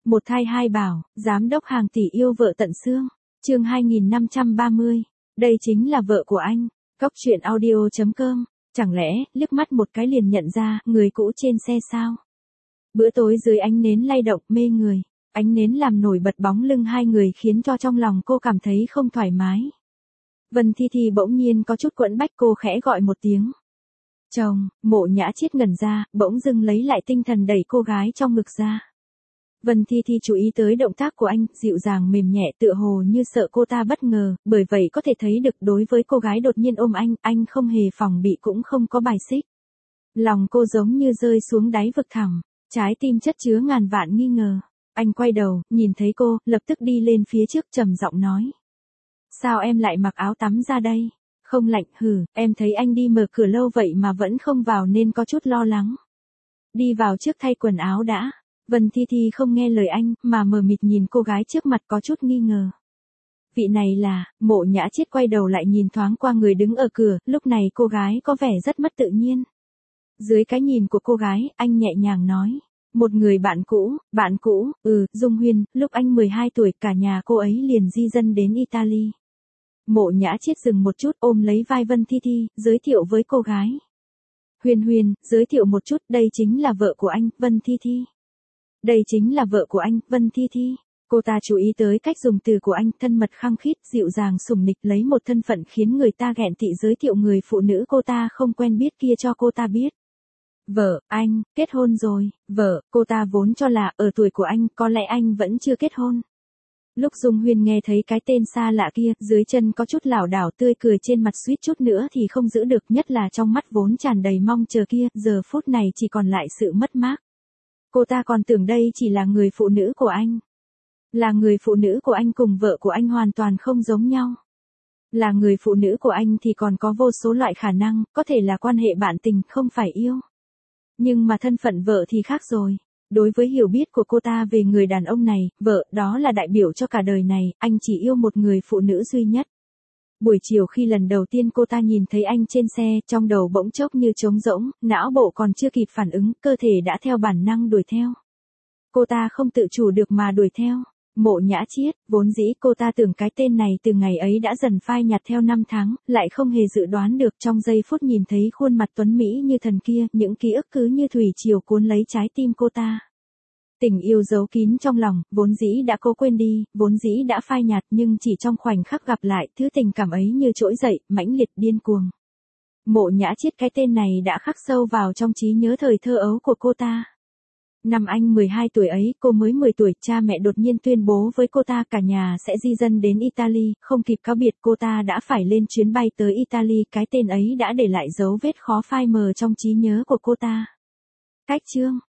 Một thai hai bảo, giám đốc hàng tỷ yêu vợ tận xương. Chương 2530. Đây chính là vợ của anh. Cóc truyện audio.com. Chẳng lẽ, liếc mắt một cái liền nhận ra, người cũ trên xe sao? Bữa tối dưới ánh nến lay động mê người. Ánh nến làm nổi bật bóng lưng hai người khiến cho trong lòng cô cảm thấy không thoải mái. Vân Thi Thi bỗng nhiên có chút quẫn bách, cô khẽ gọi một tiếng. Chồng, Mộ Nhã Chiết ngẩn ra, bỗng dưng lấy lại tinh thần đẩy cô gái trong ngực ra. Vân Thi Thi chú ý tới động tác của anh, dịu dàng mềm nhẹ tựa hồ như sợ cô ta bất ngờ, bởi vậy có thể thấy được đối với cô gái đột nhiên ôm anh không hề phòng bị cũng không có bài xích. Lòng cô giống như rơi xuống đáy vực thẳm, trái tim chất chứa ngàn vạn nghi ngờ. Anh quay đầu, nhìn thấy cô, lập tức đi lên phía trước trầm giọng nói. Sao em lại mặc áo tắm ra đây? Không lạnh hử, em thấy anh đi mở cửa lâu vậy mà vẫn không vào nên có chút lo lắng. Đi vào trước thay quần áo đã. Vân Thi Thi không nghe lời anh, mà mờ mịt nhìn cô gái trước mặt có chút nghi ngờ. Vị này là, Mộ Nhã Chiết quay đầu lại nhìn thoáng qua người đứng ở cửa, lúc này cô gái có vẻ rất mất tự nhiên. Dưới cái nhìn của cô gái, anh nhẹ nhàng nói. Một người bạn cũ, Dung Huyên, lúc anh 12 tuổi cả nhà cô ấy liền di dân đến Italy. Mộ Nhã Chiết dừng một chút ôm lấy vai Vân Thi Thi, giới thiệu với cô gái. Huyên, giới thiệu một chút, đây chính là vợ của anh, Vân Thi Thi. Đây chính là vợ của anh, Vân Thi Thi. Cô ta chú ý tới cách dùng từ của anh, thân mật khăng khít, dịu dàng sủng nịch, lấy một thân phận khiến người ta ghẹn tị giới thiệu người phụ nữ cô ta không quen biết kia cho cô ta biết. Vợ, anh, kết hôn rồi, vợ, cô ta vốn cho là, ở tuổi của anh, có lẽ anh vẫn chưa kết hôn. Lúc Dung Huyên nghe thấy cái tên xa lạ kia, dưới chân có chút lảo đảo, tươi cười trên mặt suýt chút nữa thì không giữ được, nhất là trong mắt vốn tràn đầy mong chờ kia, giờ phút này chỉ còn lại sự mất mát. Cô ta còn tưởng đây chỉ là người phụ nữ của anh. Là người phụ nữ của anh cùng vợ của anh hoàn toàn không giống nhau. Là người phụ nữ của anh thì còn có vô số loại khả năng, có thể là quan hệ bạn tình, không phải yêu. Nhưng mà thân phận vợ thì khác rồi. Đối với hiểu biết của cô ta về người đàn ông này, vợ, đó là đại biểu cho cả đời này, anh chỉ yêu một người phụ nữ duy nhất. Buổi chiều khi lần đầu tiên cô ta nhìn thấy anh trên xe, trong đầu bỗng chốc như trống rỗng, não bộ còn chưa kịp phản ứng, cơ thể đã theo bản năng đuổi theo. Cô ta không tự chủ được mà đuổi theo. Mộ Nhã Chiết, vốn dĩ cô ta tưởng cái tên này từ ngày ấy đã dần phai nhạt theo năm tháng, lại không hề dự đoán được trong giây phút nhìn thấy khuôn mặt tuấn mỹ như thần kia, những ký ức cứ như thủy triều cuốn lấy trái tim cô ta. Tình yêu giấu kín trong lòng, vốn dĩ đã cố quên đi, vốn dĩ đã phai nhạt nhưng chỉ trong khoảnh khắc gặp lại, thứ tình cảm ấy như trỗi dậy, mãnh liệt điên cuồng. Mộ Nhã Chiết, cái tên này đã khắc sâu vào trong trí nhớ thời thơ ấu của cô ta. Năm anh 12 tuổi ấy, cô mới 10 tuổi, cha mẹ đột nhiên tuyên bố với cô ta cả nhà sẽ di dân đến Italy, không kịp cáo biệt cô ta đã phải lên chuyến bay tới Italy, cái tên ấy đã để lại dấu vết khó phai mờ trong trí nhớ của cô ta. Cách chương